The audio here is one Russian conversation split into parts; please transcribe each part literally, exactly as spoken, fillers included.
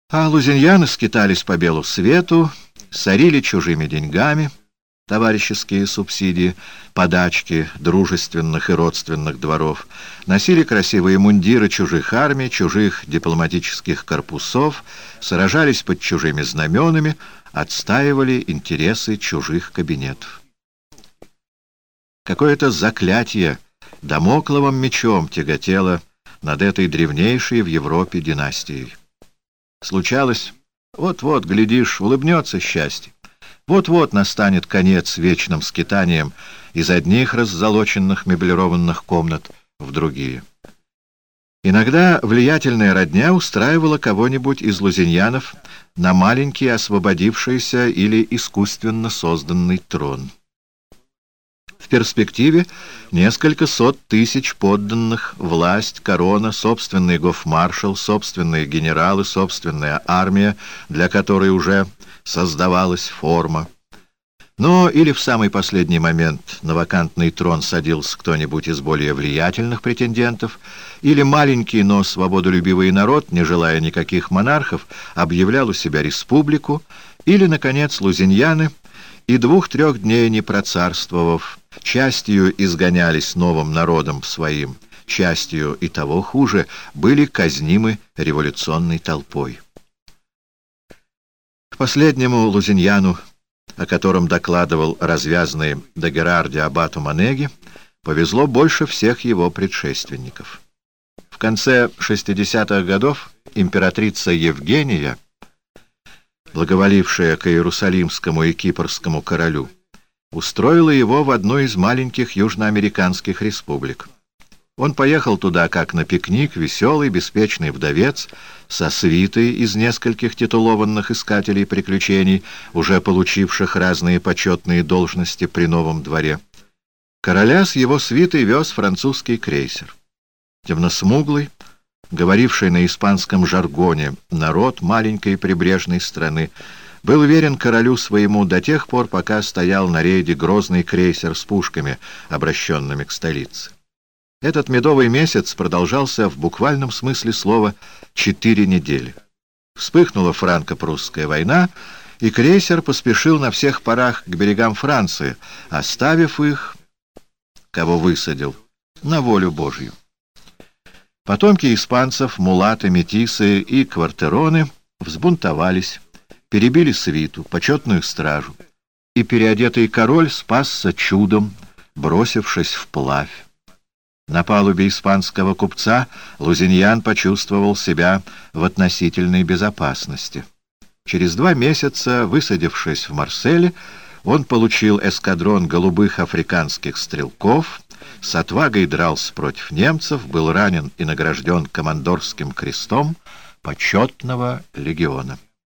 А лузиньяны скитались по белу свету, сорили чужими деньгами товарищеские субсидии, подачки дружественных и родственных дворов, носили красивые мундиры чужих армий, чужих дипломатических корпусов, сражались под чужими знаменами, отстаивали интересы чужих кабинетов. Какое-то заклятие дамокловым мечом тяготело над этой древнейшей в Европе династией. Случалось, вот-вот, глядишь, улыбнется счастье. Вот-вот настанет конец вечным скитаниям из одних раззолоченных меблированных комнат в другие. Иногда влиятельная родня устраивала кого-нибудь из лузиньянов на маленький освободившийся или искусственно созданный трон. В перспективе несколько сот тысяч подданных, власть, корона, собственный гофмаршал, собственные генералы, собственная армия, для которой уже создавалась форма. Но или в самый последний момент на вакантный трон садился кто-нибудь из более влиятельных претендентов, или маленький, но свободолюбивый народ, не желая никаких монархов, объявлял у себя республику, или, наконец, лузиньяны, и двух-трех дней не процарствовав, частью изгонялись новым народом своим, частью и того хуже, были казнимы революционной толпой. К последнему лузиньяну, о котором докладывал развязный Дагерарди аббату Манеги, повезло больше всех его предшественников. В конце шестидесятых годов императрица Евгения, благоволившая к Иерусалимскому и Кипрскому королю, устроила его в одну из маленьких южноамериканских республик. Он поехал туда как на пикник, веселый, беспечный вдовец, со свитой из нескольких титулованных искателей приключений, уже получивших разные почетные должности при новом дворе. Короля с его свитой вез французский крейсер. Темносмуглый, говоривший на испанском жаргоне народ маленькой прибрежной страны, был верен королю своему до тех пор, пока стоял на рейде грозный крейсер с пушками, обращенными к столице. Этот медовый месяц продолжался в буквальном смысле слова четыре недели. Вспыхнула франко-прусская война, и крейсер поспешил на всех парах к берегам Франции, оставив их, кого высадил, на волю Божью. Потомки испанцев, мулаты, метисы и квартероны взбунтовались, перебили свиту, почетную стражу, и переодетый король спасся чудом, бросившись вплавь. На палубе испанского купца лузиньян почувствовал себя в относительной безопасности. Через два месяца, высадившись в Марселе, он получил эскадрон голубых африканских стрелков, с отвагой дрался против немцев, был ранен и награжден командорским крестом почетного легиона.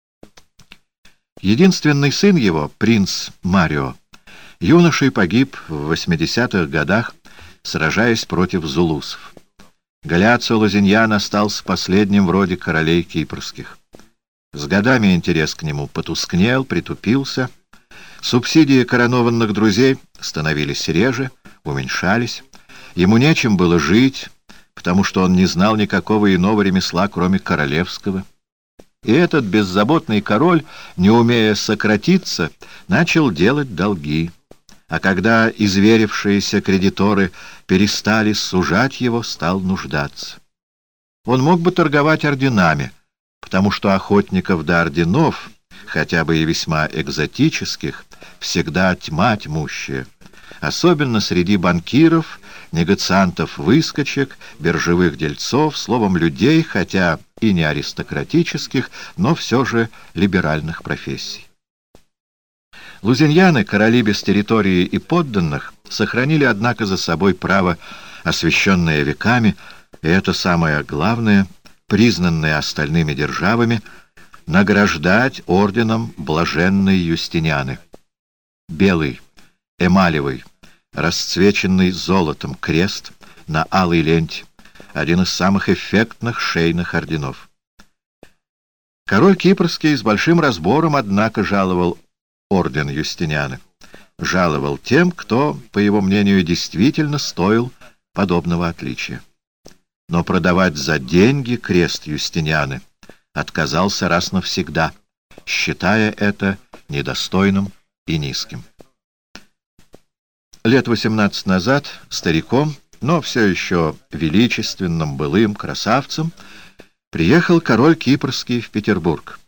Единственный сын его, принц Марио, юношей погиб в восьмидесятых годах, сражаясь против зулусов. Галиацио Лузиньян остался последним в роде королей кипрских. С годами интерес к нему потускнел, притупился. Субсидии коронованных друзей становились реже, уменьшались. Ему нечем было жить, потому что он не знал никакого иного ремесла, кроме королевского. И этот беззаботный король, не умея сократиться, начал делать долги. А когда изверившиеся кредиторы перестали сужать его, стал нуждаться. Он мог бы торговать орденами, потому что охотников до орденов, хотя бы и весьма экзотических, всегда тьма тьмущая, особенно среди банкиров, негациантов-выскочек, биржевых дельцов, словом, людей, хотя и не аристократических, но все же либеральных профессий. Лузиньяны, короли без территории и подданных, сохранили, однако, за собой право, освященное веками, и это самое главное, признанное остальными державами, награждать орденом блаженной Юстинианы. Белый, эмалевый, расцвеченный золотом крест на алой ленте, один из самых эффектных шейных орденов. Король Кипрский с большим разбором, однако, жаловал орден Юстинианы. Жаловал тем, кто, по его мнению, действительно стоил подобного отличия. Но продавать за деньги крест Юстинианы отказался раз навсегда, считая это недостойным и низким. Лет восемнадцать назад стариком, но все еще величественным былым красавцем, приехал король Кипрский в Петербург.